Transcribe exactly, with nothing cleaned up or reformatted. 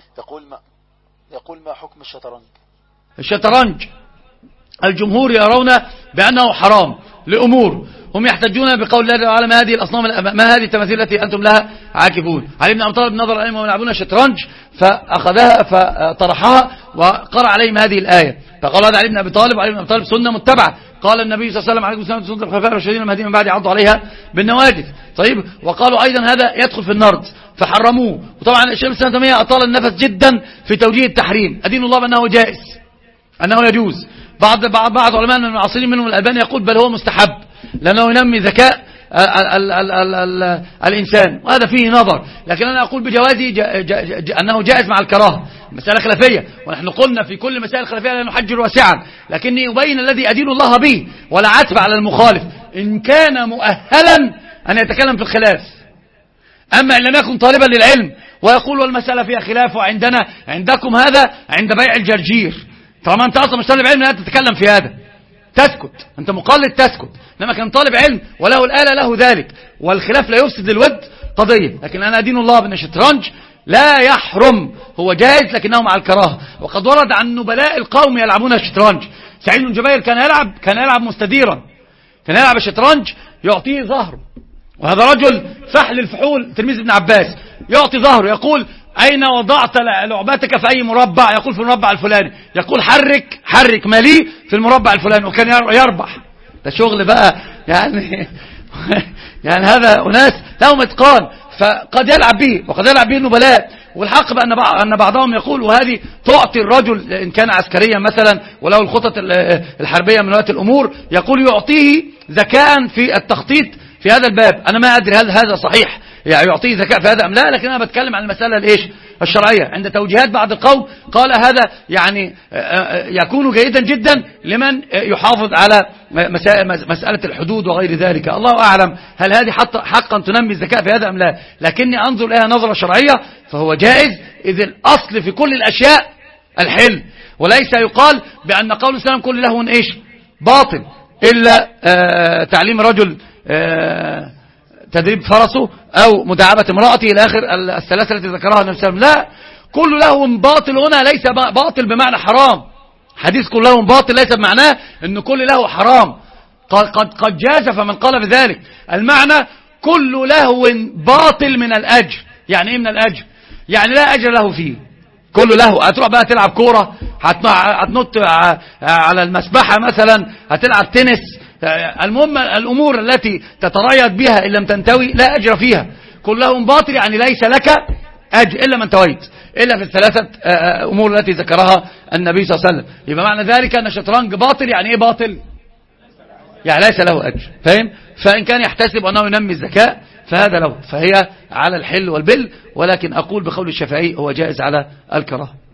يقول ما يقول ما حكم الشطرنج؟ الشطرنج الجمهور يرون بأنه حرام لأمور، هم يحتجون بقول الله تعالى ما هذه الأصنام ما هذه التماثيل التي أنتم لها عاكفون. علي بن أبي طالب نظر عليهم وهم يلعبون الشطرنج فأخذها فطرحها وقرأ عليهم هذه الآية، فقال هذا علي بن أبي طالب، وعلي بن أبي طالب سنة متبعة، قال النبي صلى الله عليه وسلم عليكم السلام سنة الخلفاء الراشدين المهديين من بعد يعضوا عليها بالنواجذ. طيب، وقالوا أيضا هذا يدخل في النرد فحرموه. وطبعا الشيخ الإسلام ابن تيمية أطال النفس جدا في توجيه التحريم، أدين الله بأنه جائز أنه يجوز. بعض بعض بعض علماء من المعاصرين منهم الألباني يقول بل هو مستحب لأنه ينمي ذكاء ال ال ال ال ال الإنسان، وهذا فيه نظر، لكن أنا أقول بجوازه جا جا جا أنه جائز مع الكراهة. مسألة خلافية، ونحن قلنا في كل مسائل الخلافية لا نحجر واسعا، لكني أبين الذي أدين الله به ولا عتب على المخالف إن كان مؤهلا أن يتكلم في الخلاف. أما إن لم يكن طالبا للعلم ويقول والمسألة فيها خلاف وعندنا عندكم هذا عند بيع الجرجير، طالما أنت أصلا مش طالب علم لا تتكلم في هذا، تسكت، أنت مقلد تسكت. إنما كان طالب علم وله الآلة له ذلك، والخلاف لا يفسد الود قضية. لكن أنا أدين الله بأن الشطرنج لا يحرم، هو جائز لكنه مع الكراهة. وقد ورد عن نبلاء القوم يلعبون الشطرنج. سعيد بن جبير كان يلعب كان يلعب مستديرا، كان يلعب الشطرنج يعطيه ظهره، وهذا رجل فحل الفحول تلميذ ابن عباس، يعطي ظهره يقول أين وضعت لعبتك في أي مربع؟ يقول في المربع الفلاني، يقول حرك حرك مالي في المربع الفلاني، وكان يربح. ده شغل بقى يعني يعني هذا أناس لهم إتقان، فقد يلعب به وقد يلعب به النبلاء. والحق بأن أن بعضهم يقول وهذه تعطي الرجل إن كان عسكريا مثلا وله الخطط الحربية من ولاة الأمور، يقول يعطيه ذكاء في التخطيط في هذا الباب. أنا ما أدري هل هذا صحيح يعني يعطيه ذكاء في هذا أم لا، لكن أنا بتكلم عن المسألة الإيش الشرعية. عند توجيهات بعض القوم قال هذا يعني يكون جيدا جدا لمن يحافظ على مسألة الحدود وغير ذلك. الله أعلم هل هذه حقا تنمي الذكاء في هذا أم لا، لكني أنظر إليها نظرة شرعية فهو جائز، إذ الأصل في كل الأشياء الحل، وليس يقال بأن قول السلام كل له إيش باطل إلا تعليم رجل تدريب فرسه أو مداعبة امرأته إلى آخر الثلاثة التي ذكرها النبي صلى الله عليه وسلم. لا، كل لهم باطل هنا ليس باطل بمعنى حرام. حديث كل لهم باطل ليس بمعناه أن كل له حرام، قد قد جاز فمن قال بذلك. المعنى كل لهو باطل من الأجر. يعني إيه من الأجر؟ يعني لا أجر له فيه. كل له هتروح بقى تلعب كورة، هتنط على المسبحة مثلا، هتلعب تنس، المهم الأمور التي تتريض بها إن لم تنتوي لا أجر فيها. كلهم باطل يعني ليس لك أجر إلا من تويت، إلا في الثلاثة أمور التي ذكرها النبي صلى الله عليه وسلم. يبقى معنى ذلك أن الشطرنج باطل. يعني إيه باطل؟ يعني ليس له أجر، فاهم؟ فإن كان يحتسب أنه ينمي الذكاء فهذا له، فهي على الحل والبل، ولكن أقول بقول الشافعي هو جائز على الكراهة.